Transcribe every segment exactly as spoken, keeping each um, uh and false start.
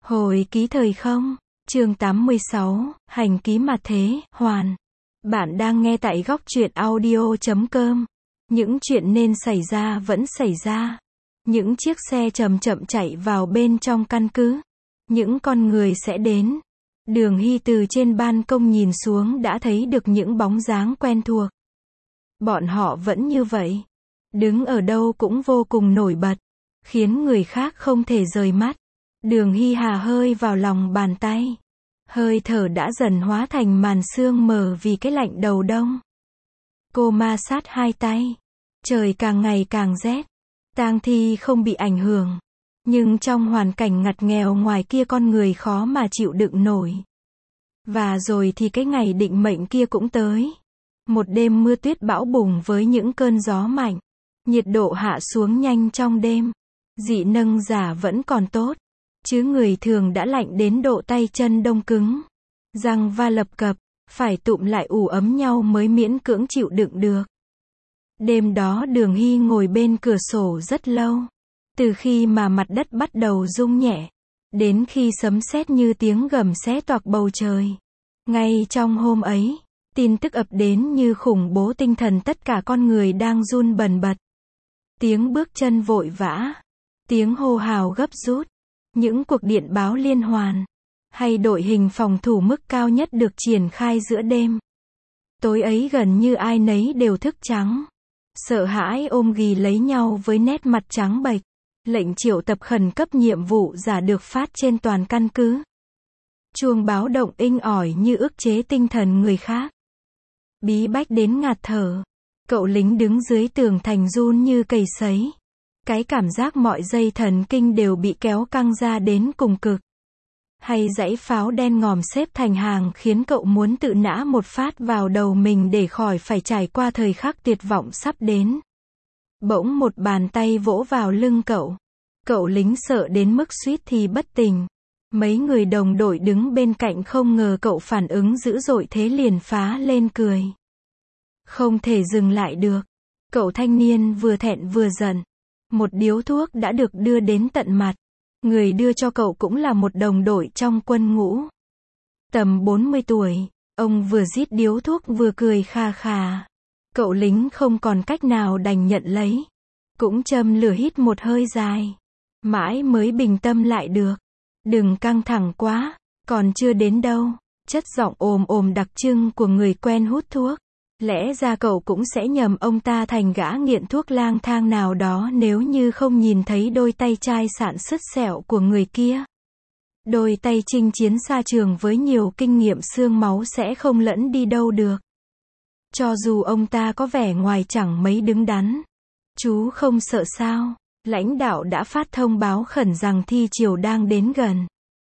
Hồi ký thời không, chương tám mươi sáu, hành ký mặt thế, hoàn. Bạn đang nghe tại góc truyện audio chấm com. Những chuyện nên xảy ra vẫn xảy ra. Những chiếc xe chậm chậm chạy vào bên trong căn cứ. Những con người sẽ đến. Đường Hy từ trên ban công nhìn xuống đã thấy được những bóng dáng quen thuộc. Bọn họ vẫn như vậy. Đứng ở đâu cũng vô cùng nổi bật. Khiến người khác không thể rời mắt. Đường Hy hà hơi vào lòng bàn tay. Hơi thở đã dần hóa thành màn sương mờ vì cái lạnh đầu đông. Cô ma sát hai tay. Trời càng ngày càng rét. Tang thi không bị ảnh hưởng. Nhưng trong hoàn cảnh ngặt nghèo ngoài kia con người khó mà chịu đựng nổi. Và rồi thì cái ngày định mệnh kia cũng tới. Một đêm mưa tuyết bão bùng với những cơn gió mạnh. Nhiệt độ hạ xuống nhanh trong đêm. Dị nâng giả vẫn còn tốt. Chứ người thường đã lạnh đến độ tay chân đông cứng. Răng va lập cập, phải tụm lại ủ ấm nhau mới miễn cưỡng chịu đựng được. Đêm đó Đường Hy ngồi bên cửa sổ rất lâu. Từ khi mà mặt đất bắt đầu rung nhẹ. Đến khi sấm sét như tiếng gầm xé toạc bầu trời. Ngay trong hôm ấy, tin tức ập đến như khủng bố tinh thần tất cả con người đang run bần bật. Tiếng bước chân vội vã. Tiếng hô hào gấp rút. Những cuộc điện báo liên hoàn, hay đội hình phòng thủ mức cao nhất được triển khai giữa đêm. Tối ấy gần như ai nấy đều thức trắng. Sợ hãi ôm ghì lấy nhau với nét mặt trắng bệch. Lệnh triệu tập khẩn cấp nhiệm vụ giả được phát trên toàn căn cứ. Chuông báo động inh ỏi như ức chế tinh thần người khác. Bí bách đến ngạt thở. Cậu lính đứng dưới tường thành run như cầy sấy. Cái cảm giác mọi dây thần kinh đều bị kéo căng ra đến cùng cực. Hay dãy pháo đen ngòm xếp thành hàng khiến cậu muốn tự nã một phát vào đầu mình để khỏi phải trải qua thời khắc tuyệt vọng sắp đến. Bỗng một bàn tay vỗ vào lưng cậu. Cậu lính sợ đến mức suýt thì bất tỉnh. Mấy người đồng đội đứng bên cạnh không ngờ cậu phản ứng dữ dội thế liền phá lên cười. Không thể dừng lại được. Cậu thanh niên vừa thẹn vừa giận. Một điếu thuốc đã được đưa đến tận mặt. Người đưa cho cậu cũng là một đồng đội trong quân ngũ. Tầm bốn mươi tuổi, ông vừa rít điếu thuốc vừa cười kha khà. Cậu lính không còn cách nào đành nhận lấy. Cũng châm lửa hít một hơi dài. Mãi mới bình tâm lại được. Đừng căng thẳng quá, còn chưa đến đâu. Chất giọng ồm ồm đặc trưng của người quen hút thuốc. Lẽ ra cậu cũng sẽ nhầm ông ta thành gã nghiện thuốc lang thang nào đó nếu như không nhìn thấy đôi tay chai sạn sứt sẹo của người kia. Đôi tay chinh chiến xa trường với nhiều kinh nghiệm xương máu sẽ không lẫn đi đâu được. Cho dù ông ta có vẻ ngoài chẳng mấy đứng đắn. Chú không sợ sao? Lãnh đạo đã phát thông báo khẩn rằng thi chiều đang đến gần.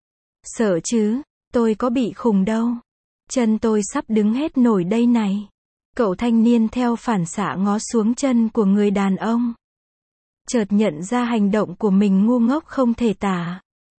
Sợ chứ, tôi có bị khùng đâu. Chân tôi sắp đứng hết nổi đây này. Cậu thanh niên theo phản xạ ngó xuống chân của người đàn ông. Chợt nhận ra hành động của mình ngu ngốc không thể tả.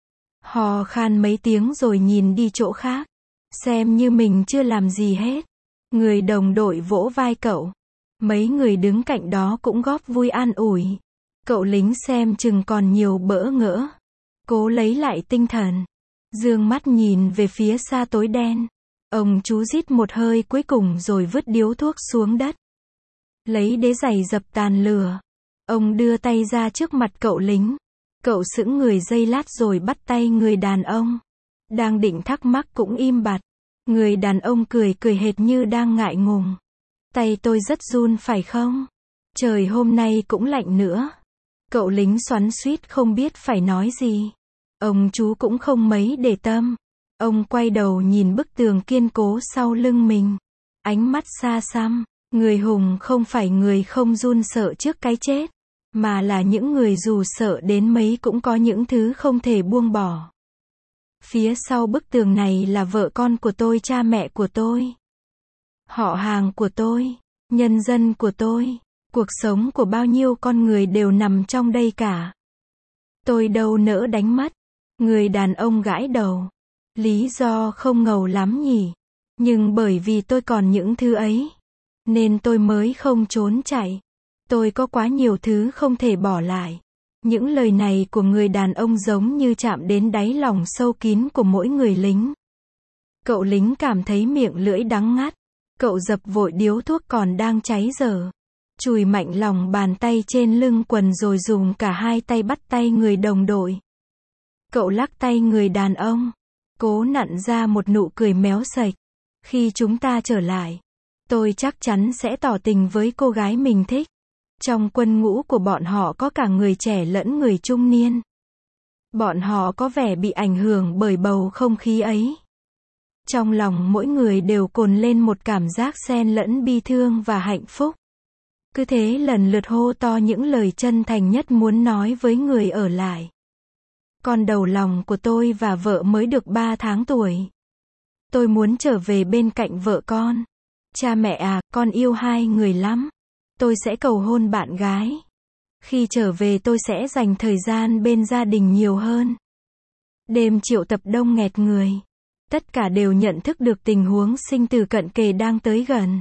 Hò khan mấy tiếng rồi nhìn đi chỗ khác. Xem như mình chưa làm gì hết. Người đồng đội vỗ vai cậu. Mấy người đứng cạnh đó cũng góp vui an ủi. Cậu lính xem chừng còn nhiều bỡ ngỡ. Cố lấy lại tinh thần. Dương mắt nhìn về phía xa tối đen. Ông chú rít một hơi cuối cùng rồi vứt điếu thuốc xuống đất. Lấy đế giày dập tàn lửa. Ông đưa tay ra trước mặt cậu lính. Cậu sững người giây lát rồi bắt tay người đàn ông. Đang định thắc mắc cũng im bặt. Người đàn ông cười cười hệt như đang ngại ngùng. Tay tôi rất run phải không? Trời hôm nay cũng lạnh nữa. Cậu lính xoắn xuýt không biết phải nói gì. Ông chú cũng không mấy để tâm. Ông quay đầu nhìn bức tường kiên cố sau lưng mình. Ánh mắt xa xăm. Người hùng không phải người không run sợ trước cái chết. Mà là những người dù sợ đến mấy cũng có những thứ không thể buông bỏ. Phía sau bức tường này là vợ con của tôi, cha mẹ của tôi. Họ hàng của tôi. Nhân dân của tôi. Cuộc sống của bao nhiêu con người đều nằm trong đây cả. Tôi đâu nỡ đánh mất. Người đàn ông gãi đầu. Lý do không ngầu lắm nhỉ. Nhưng bởi vì tôi còn những thứ ấy. Nên tôi mới không trốn chạy. Tôi có quá nhiều thứ không thể bỏ lại. Những lời này của người đàn ông giống như chạm đến đáy lòng sâu kín của mỗi người lính. Cậu lính cảm thấy miệng lưỡi đắng ngắt. Cậu dập vội điếu thuốc còn đang cháy dở. Chùi mạnh lòng bàn tay trên lưng quần rồi dùng cả hai tay bắt tay người đồng đội. Cậu lắc tay người đàn ông. Cố nặn ra một nụ cười méo sạch. Khi chúng ta trở lại, tôi chắc chắn sẽ tỏ tình với cô gái mình thích. Trong quân ngũ của bọn họ có cả người trẻ lẫn người trung niên. Bọn họ có vẻ bị ảnh hưởng bởi bầu không khí ấy. Trong lòng mỗi người đều cồn lên một cảm giác xen lẫn bi thương và hạnh phúc. Cứ thế lần lượt hô to những lời chân thành nhất muốn nói với người ở lại. Con đầu lòng của tôi và vợ mới được ba tháng tuổi. Tôi muốn trở về bên cạnh vợ con. Cha mẹ à, con yêu hai người lắm. Tôi sẽ cầu hôn bạn gái. Khi trở về tôi sẽ dành thời gian bên gia đình nhiều hơn. Đêm triệu tập đông nghẹt người. Tất cả đều nhận thức được tình huống sinh tử cận kề đang tới gần.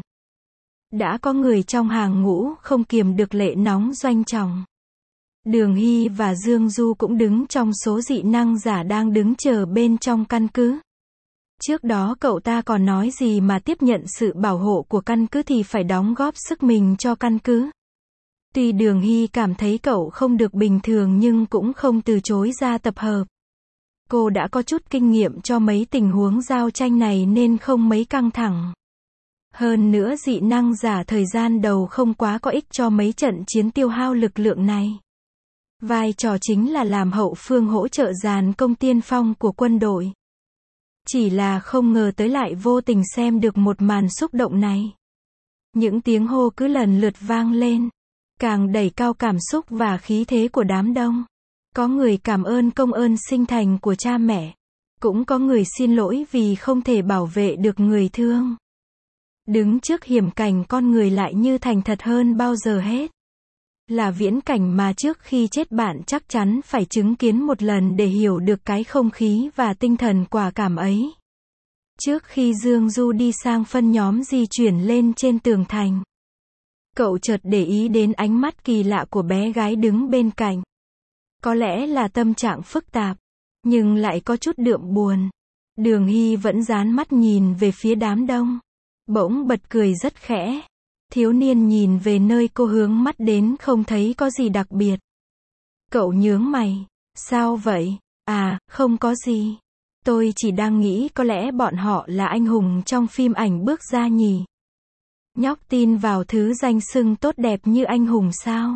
Đã có người trong hàng ngũ không kiềm được lệ nóng doanh trọng. Đường Hy và Dương Du cũng đứng trong số dị năng giả đang đứng chờ bên trong căn cứ. Trước đó cậu ta còn nói gì mà tiếp nhận sự bảo hộ của căn cứ thì phải đóng góp sức mình cho căn cứ. Tuy Đường Hy cảm thấy cậu không được bình thường nhưng cũng không từ chối ra tập hợp. Cô đã có chút kinh nghiệm cho mấy tình huống giao tranh này nên không mấy căng thẳng. Hơn nữa dị năng giả thời gian đầu không quá có ích cho mấy trận chiến tiêu hao lực lượng này. Vai trò chính là làm hậu phương hỗ trợ dàn công tiên phong của quân đội. Chỉ là không ngờ tới lại vô tình xem được một màn xúc động này. Những tiếng hô cứ lần lượt vang lên, càng đẩy cao cảm xúc và khí thế của đám đông. Có người cảm ơn công ơn sinh thành của cha mẹ. Cũng có người xin lỗi vì không thể bảo vệ được người thương. Đứng trước hiểm cảnh con người lại như thành thật hơn bao giờ hết. Là viễn cảnh mà trước khi chết bạn chắc chắn phải chứng kiến một lần để hiểu được cái không khí và tinh thần quả cảm ấy. Trước khi Dương Du đi sang phân nhóm di chuyển lên trên tường thành, cậu chợt để ý đến ánh mắt kỳ lạ của bé gái đứng bên cạnh. Có lẽ là tâm trạng phức tạp, nhưng lại có chút đượm buồn. Đường Hy vẫn dán mắt nhìn về phía đám đông. Bỗng bật cười rất khẽ. Thiếu niên nhìn về nơi cô hướng mắt đến không thấy có gì đặc biệt. Cậu nhướng mày. Sao vậy? À, không có gì. Tôi chỉ đang nghĩ có lẽ bọn họ là anh hùng trong phim ảnh bước ra nhỉ. Nhóc tin vào thứ danh xưng tốt đẹp như anh hùng sao?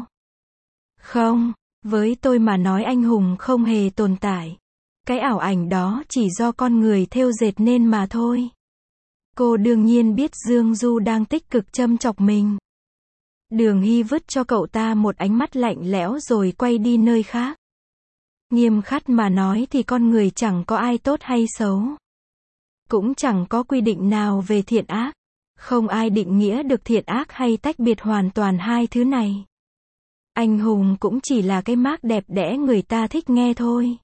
Không, với tôi mà nói anh hùng không hề tồn tại. Cái ảo ảnh đó chỉ do con người thêu dệt nên mà thôi. Cô đương nhiên biết Dương Du đang tích cực châm chọc mình. Đường Hy vứt cho cậu ta một ánh mắt lạnh lẽo rồi quay đi nơi khác. Nghiêm khắc mà nói thì con người chẳng có ai tốt hay xấu. Cũng chẳng có quy định nào về thiện ác. Không ai định nghĩa được thiện ác hay tách biệt hoàn toàn hai thứ này. Anh hùng cũng chỉ là cái mác đẹp đẽ người ta thích nghe thôi.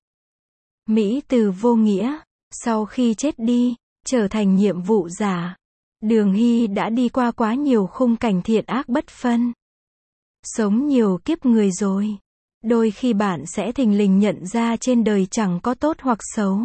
Mỹ từ vô nghĩa, sau khi chết đi, trở thành nhiệm vụ giả. Đường Hy đã đi qua quá nhiều khung cảnh thiện ác bất phân. Sống nhiều kiếp người rồi. Đôi khi bạn sẽ thình lình nhận ra trên đời chẳng có tốt hoặc xấu.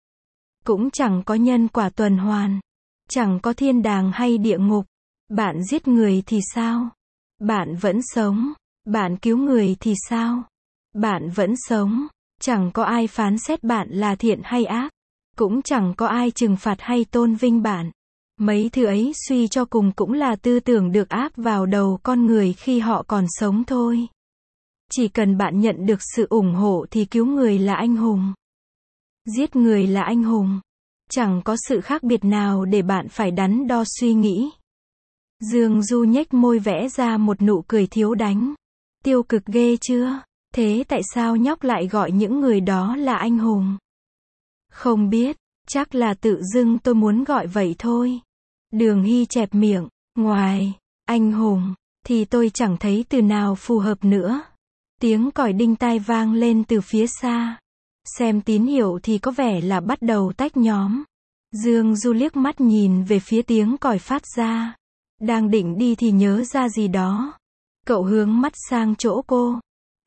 Cũng chẳng có nhân quả tuần hoàn. Chẳng có thiên đàng hay địa ngục. Bạn giết người thì sao? Bạn vẫn sống. Bạn cứu người thì sao? Bạn vẫn sống. Chẳng có ai phán xét bạn là thiện hay ác. Cũng chẳng có ai trừng phạt hay tôn vinh bạn. Mấy thứ ấy suy cho cùng cũng là tư tưởng được áp vào đầu con người khi họ còn sống thôi. Chỉ cần bạn nhận được sự ủng hộ thì cứu người là anh hùng. Giết người là anh hùng. Chẳng có sự khác biệt nào để bạn phải đắn đo suy nghĩ. Dương Du nhếch môi vẽ ra một nụ cười thiếu đánh. Tiêu cực ghê chưa? Thế tại sao nhóc lại gọi những người đó là anh hùng? Không biết, chắc là tự dưng tôi muốn gọi vậy thôi. Đường Hy chẹp miệng, ngoài anh hùng thì tôi chẳng thấy từ nào phù hợp nữa. Tiếng còi đinh tai vang lên từ phía xa. Xem tín hiệu thì có vẻ là bắt đầu tách nhóm. Dương Du liếc mắt nhìn về phía tiếng còi phát ra. Đang định đi thì nhớ ra gì đó. Cậu hướng mắt sang chỗ cô.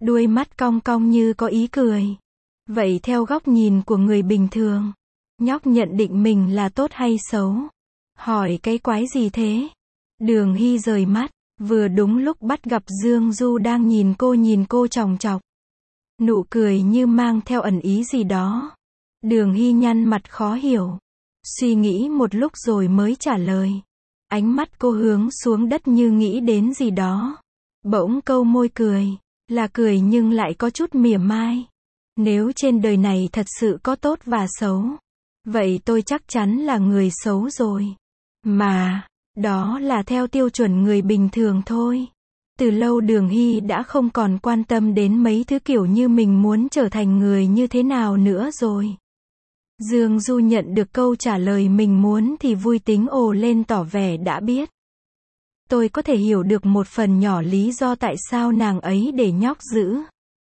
đuôi mắt cong cong như có ý cười. Vậy theo góc nhìn của người bình thường, nhóc nhận định mình là tốt hay xấu? Hỏi cái quái gì thế? Đường Hy rời mắt, vừa đúng lúc bắt gặp Dương Du đang nhìn cô nhìn cô chòng chọc. Nụ cười như mang theo ẩn ý gì đó. Đường Hy nhăn mặt khó hiểu. Suy nghĩ một lúc rồi mới trả lời. Ánh mắt cô hướng xuống đất như nghĩ đến gì đó. Bỗng câu môi cười. Là cười nhưng lại có chút mỉa mai. Nếu trên đời này thật sự có tốt và xấu, vậy tôi chắc chắn là người xấu rồi. Mà, đó là theo tiêu chuẩn người bình thường thôi. Từ lâu Đường Hy đã không còn quan tâm đến mấy thứ kiểu như mình muốn trở thành người như thế nào nữa rồi. Dương Du nhận được câu trả lời mình muốn thì vui tính ồ lên tỏ vẻ đã biết. Tôi có thể hiểu được một phần nhỏ lý do tại sao nàng ấy để nhóc giữ.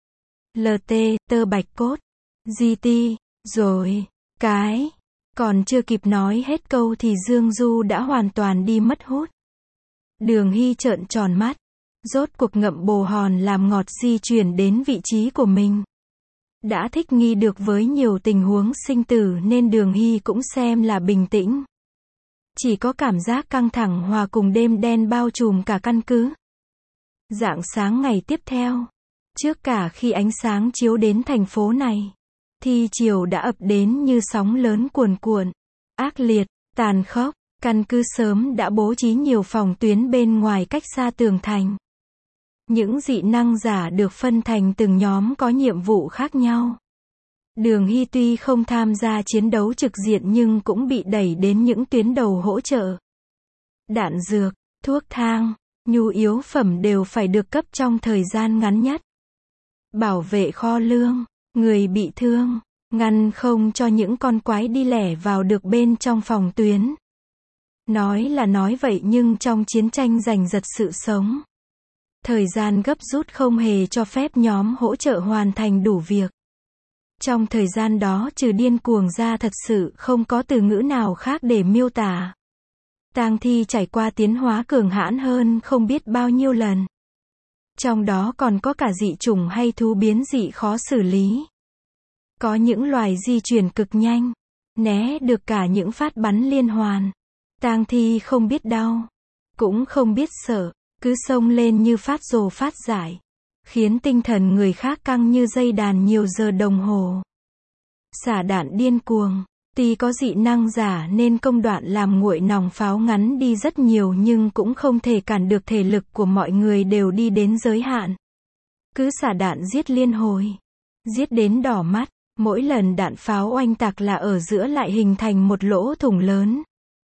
lờ tê, tơ bạch cốt. giê tê, rồi, cái. Còn chưa kịp nói hết câu thì Dương Du đã hoàn toàn đi mất hút. Đường Hy trợn tròn mắt. Rốt cuộc ngậm bồ hòn làm ngọt di chuyển đến vị trí của mình. Đã thích nghi được với nhiều tình huống sinh tử nên Đường Hy cũng xem là bình tĩnh. Chỉ có cảm giác căng thẳng hòa cùng đêm đen bao trùm cả căn cứ. Rạng sáng ngày tiếp theo, trước cả khi ánh sáng chiếu đến thành phố này, thì chiều đã ập đến như sóng lớn cuồn cuộn, ác liệt, tàn khốc. Căn cứ sớm đã bố trí nhiều phòng tuyến bên ngoài cách xa tường thành. Những dị năng giả được phân thành từng nhóm có nhiệm vụ khác nhau. Đường Hy tuy không tham gia chiến đấu trực diện nhưng cũng bị đẩy đến những tuyến đầu hỗ trợ. Đạn dược, thuốc thang, nhu yếu phẩm đều phải được cấp trong thời gian ngắn nhất. Bảo vệ kho lương, người bị thương, ngăn không cho những con quái đi lẻ vào được bên trong phòng tuyến. Nói là nói vậy nhưng trong chiến tranh giành giật sự sống, thời gian gấp rút không hề cho phép nhóm hỗ trợ hoàn thành đủ việc. Trong thời gian đó trừ điên cuồng ra thật sự không có từ ngữ nào khác để miêu tả. Tang thi trải qua tiến hóa cường hãn hơn không biết bao nhiêu lần. Trong đó còn có cả dị chủng hay thú biến dị khó xử lý. Có những loài di chuyển cực nhanh, né được cả những phát bắn liên hoàn. Tang thi không biết đau, cũng không biết sợ, cứ xông lên như phát rồ phát giải, khiến tinh thần người khác căng như dây đàn nhiều giờ đồng hồ. Xả đạn điên cuồng, tuy có dị năng giả nên công đoạn làm nguội nòng pháo ngắn đi rất nhiều nhưng cũng không thể cản được thể lực của mọi người đều đi đến giới hạn. Cứ xả đạn giết liên hồi, giết đến đỏ mắt, mỗi lần đạn pháo oanh tạc là ở giữa lại hình thành một lỗ thủng lớn.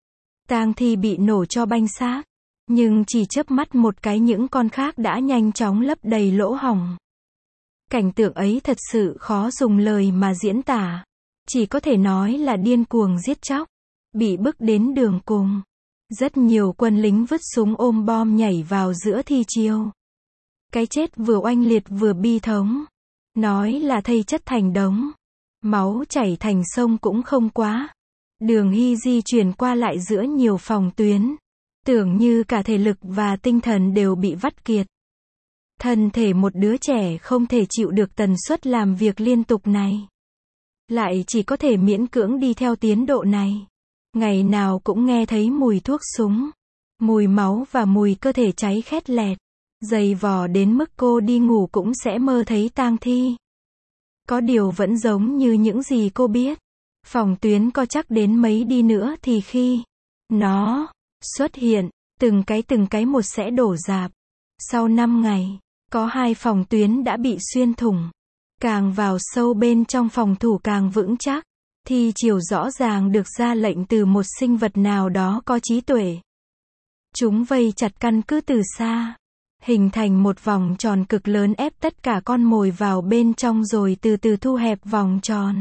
Tang thi bị nổ cho banh xác, nhưng chỉ chớp mắt một cái những con khác đã nhanh chóng lấp đầy lỗ hổng. Cảnh tượng ấy thật sự khó dùng lời mà diễn tả, chỉ có thể nói là điên cuồng giết chóc, bị bức đến đường cùng. Rất nhiều quân lính vứt súng ôm bom nhảy vào giữa thi chiêu. Cái chết vừa oanh liệt vừa bi thống, nói là thây chất thành đống, máu chảy thành sông cũng không quá. Đường Hy di chuyển qua lại giữa nhiều phòng tuyến, tưởng như cả thể lực và tinh thần đều bị vắt kiệt. Thân thể một đứa trẻ không thể chịu được tần suất làm việc liên tục này. Lại chỉ có thể miễn cưỡng đi theo tiến độ này. Ngày nào cũng nghe thấy mùi thuốc súng, mùi máu và mùi cơ thể cháy khét lẹt. Dày vò đến mức cô đi ngủ cũng sẽ mơ thấy tang thi. Có điều vẫn giống như những gì cô biết. Phòng tuyến có chắc đến mấy đi nữa thì khi nó xuất hiện, từng cái từng cái một sẽ đổ rạp. Sau năm ngày, có hai phòng tuyến đã bị xuyên thủng. Càng vào sâu bên trong phòng thủ càng vững chắc. Thì chiều rõ ràng được ra lệnh từ một sinh vật nào đó có trí tuệ. Chúng vây chặt căn cứ từ xa, hình thành một vòng tròn cực lớn ép tất cả con mồi vào bên trong rồi từ từ thu hẹp vòng tròn.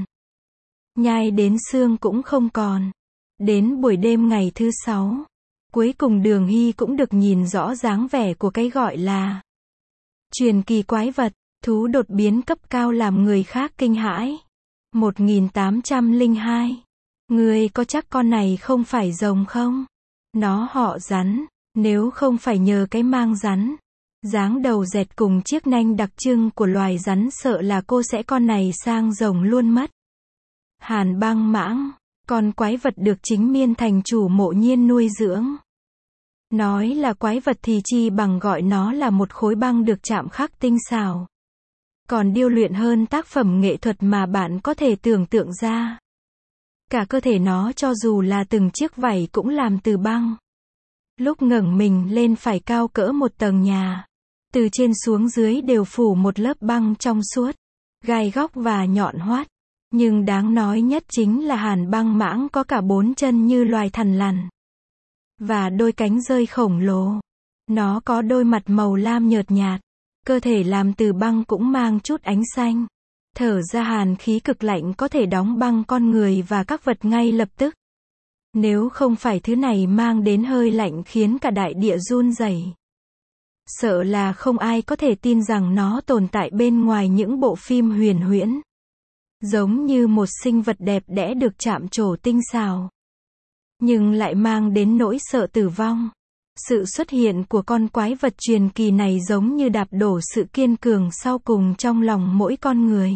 Nhai đến xương cũng không còn. Đến buổi đêm ngày thứ sáu, cuối cùng Đường Hy cũng được nhìn rõ dáng vẻ của cái gọi là truyền kỳ quái vật, thú đột biến cấp cao làm người khác kinh hãi. một nghìn tám trăm lẻ hai. Ngươi có chắc con này không phải rồng không? Nó họ rắn, nếu không phải nhờ cái mang rắn. Dáng đầu dẹt cùng chiếc nanh đặc trưng của loài rắn sợ là cô sẽ con này sang rồng luôn mất. Hàn Băng Mãng, con quái vật được chính Miên thành chủ Mộ Nhiên nuôi dưỡng. Nói là quái vật thì chi bằng gọi nó là một khối băng được chạm khắc tinh xảo. Còn điêu luyện hơn tác phẩm nghệ thuật mà bạn có thể tưởng tượng ra. Cả cơ thể nó cho dù là từng chiếc vảy cũng làm từ băng. Lúc ngẩng mình lên phải cao cỡ một tầng nhà. Từ trên xuống dưới đều phủ một lớp băng trong suốt, gai góc và nhọn hoắt. Nhưng đáng nói nhất chính là Hàn Băng Mãng có cả bốn chân như loài thằn lằn. Và đôi cánh rơi khổng lồ. Nó có đôi mặt màu lam nhợt nhạt. Cơ thể làm từ băng cũng mang chút ánh xanh. Thở ra hàn khí cực lạnh có thể đóng băng con người và các vật ngay lập tức. Nếu không phải thứ này mang đến hơi lạnh khiến cả đại địa run rẩy. Sợ là không ai có thể tin rằng nó tồn tại bên ngoài những bộ phim huyền huyễn. Giống như một sinh vật đẹp đẽ được chạm trổ tinh xảo. Nhưng lại mang đến nỗi sợ tử vong. Sự xuất hiện của con quái vật truyền kỳ này giống như đạp đổ sự kiên cường sau cùng trong lòng mỗi con người.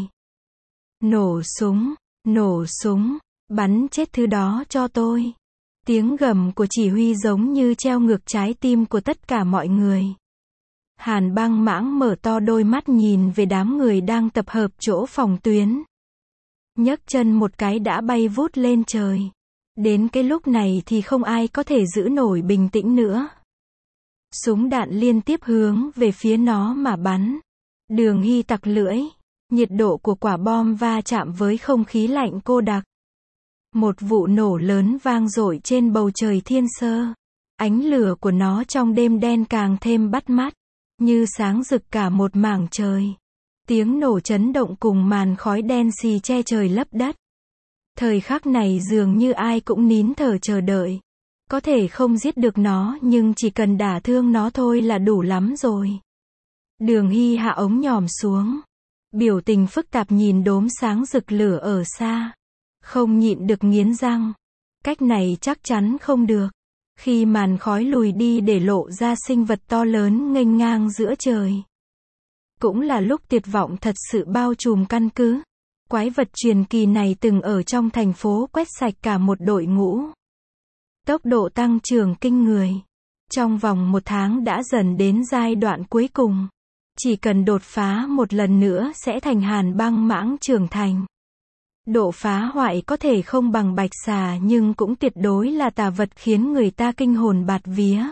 Nổ súng, nổ súng, bắn chết thứ đó cho tôi. Tiếng gầm của chỉ huy giống như treo ngược trái tim của tất cả mọi người. Hàn Băng Mãng mở to đôi mắt nhìn về đám người đang tập hợp chỗ phòng tuyến. Nhấc chân một cái đã bay vút lên trời. Đến cái lúc này thì không ai có thể giữ nổi bình tĩnh nữa. Súng đạn liên tiếp hướng về phía nó mà bắn. Đường Hy tặc lưỡi. Nhiệt độ của quả bom va chạm với không khí lạnh cô đặc. Một vụ nổ lớn vang dội trên bầu trời thiên sơ. Ánh lửa của nó trong đêm đen càng thêm bắt mắt. Như sáng rực cả một mảng trời. Tiếng nổ chấn động cùng màn khói đen xì che trời lấp đất. Thời khắc này dường như ai cũng nín thở chờ đợi. Có thể không giết được nó nhưng chỉ cần đả thương nó thôi là đủ lắm rồi. Đường Hy hạ ống nhòm xuống. Biểu tình phức tạp nhìn đốm sáng rực lửa ở xa. Không nhịn được nghiến răng. Cách này chắc chắn không được. Khi màn khói lùi đi để lộ ra sinh vật to lớn nghênh ngang giữa trời. Cũng là lúc tuyệt vọng thật sự bao trùm căn cứ. Quái vật truyền kỳ này từng ở trong thành phố quét sạch cả một đội ngũ. Tốc độ tăng trưởng kinh người. Trong vòng một tháng đã dần đến giai đoạn cuối cùng. Chỉ cần đột phá một lần nữa sẽ thành Hàn Băng Mãng trưởng thành. Độ phá hoại có thể không bằng bạch xà nhưng cũng tuyệt đối là tà vật khiến người ta kinh hồn bạt vía.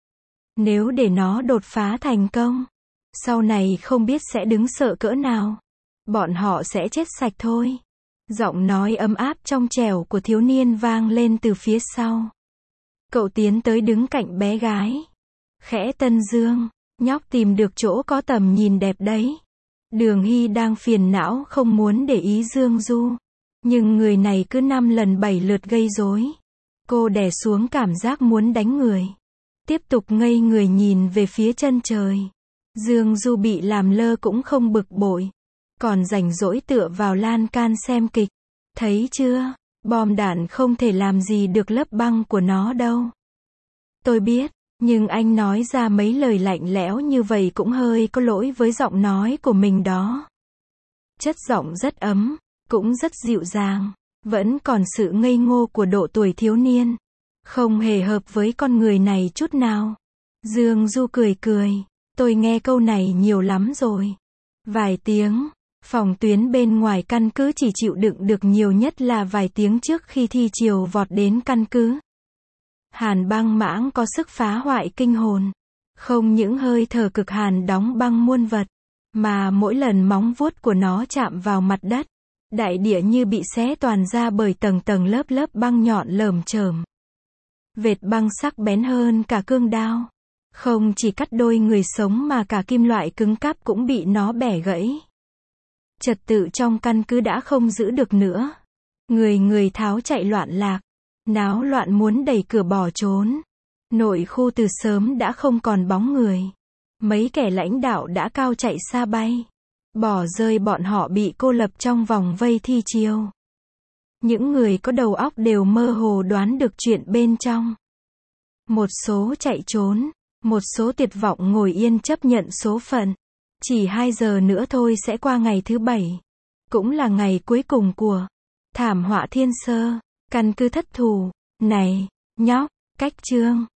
Nếu để nó đột phá thành công, sau này không biết sẽ đứng sợ cỡ nào. Bọn họ sẽ chết sạch thôi. Giọng nói ấm áp trong trẻo của thiếu niên vang lên từ phía sau. Cậu tiến tới đứng cạnh bé gái. Khẽ tân dương, nhóc tìm được chỗ có tầm nhìn đẹp đấy. Đường Hy đang phiền não không muốn để ý Dương Du. Nhưng người này cứ năm lần bảy lượt gây rối. Cô đè xuống cảm giác muốn đánh người. Tiếp tục ngây người nhìn về phía chân trời. Dương Du bị làm lơ cũng không bực bội. Còn rảnh rỗi tựa vào lan can xem kịch. Thấy chưa, bom đạn không thể làm gì được lớp băng của nó đâu. Tôi biết, nhưng anh nói ra mấy lời lạnh lẽo như vậy cũng hơi có lỗi với giọng nói của mình đó. Chất giọng rất ấm, cũng rất dịu dàng, vẫn còn sự ngây ngô của độ tuổi thiếu niên. Không hề hợp với con người này chút nào. Dương Du cười cười, tôi nghe câu này nhiều lắm rồi. Vài tiếng. Phòng tuyến bên ngoài căn cứ chỉ chịu đựng được nhiều nhất là vài tiếng trước khi thi triều vọt đến căn cứ. Hàn Băng Mãng có sức phá hoại kinh hồn. Không những hơi thở cực hàn đóng băng muôn vật, mà mỗi lần móng vuốt của nó chạm vào mặt đất, đại địa như bị xé toàn ra bởi tầng tầng lớp lớp băng nhọn lởm chởm. Vệt băng sắc bén hơn cả cương đao. Không chỉ cắt đôi người sống mà cả kim loại cứng cáp cũng bị nó bẻ gãy. Trật tự trong căn cứ đã không giữ được nữa. Người người tháo chạy loạn lạc. Náo loạn muốn đẩy cửa bỏ trốn. Nội khu từ sớm đã không còn bóng người. Mấy kẻ lãnh đạo đã cao chạy xa bay. Bỏ rơi bọn họ bị cô lập trong vòng vây thi chiêu. Những người có đầu óc đều mơ hồ đoán được chuyện bên trong. Một số chạy trốn. Một số tuyệt vọng ngồi yên chấp nhận số phận. Chỉ hai giờ nữa thôi sẽ qua ngày thứ bảy. Cũng là ngày cuối cùng của thảm họa thiên sơ. Căn cứ thất thủ. Này, nhóc, cách chương.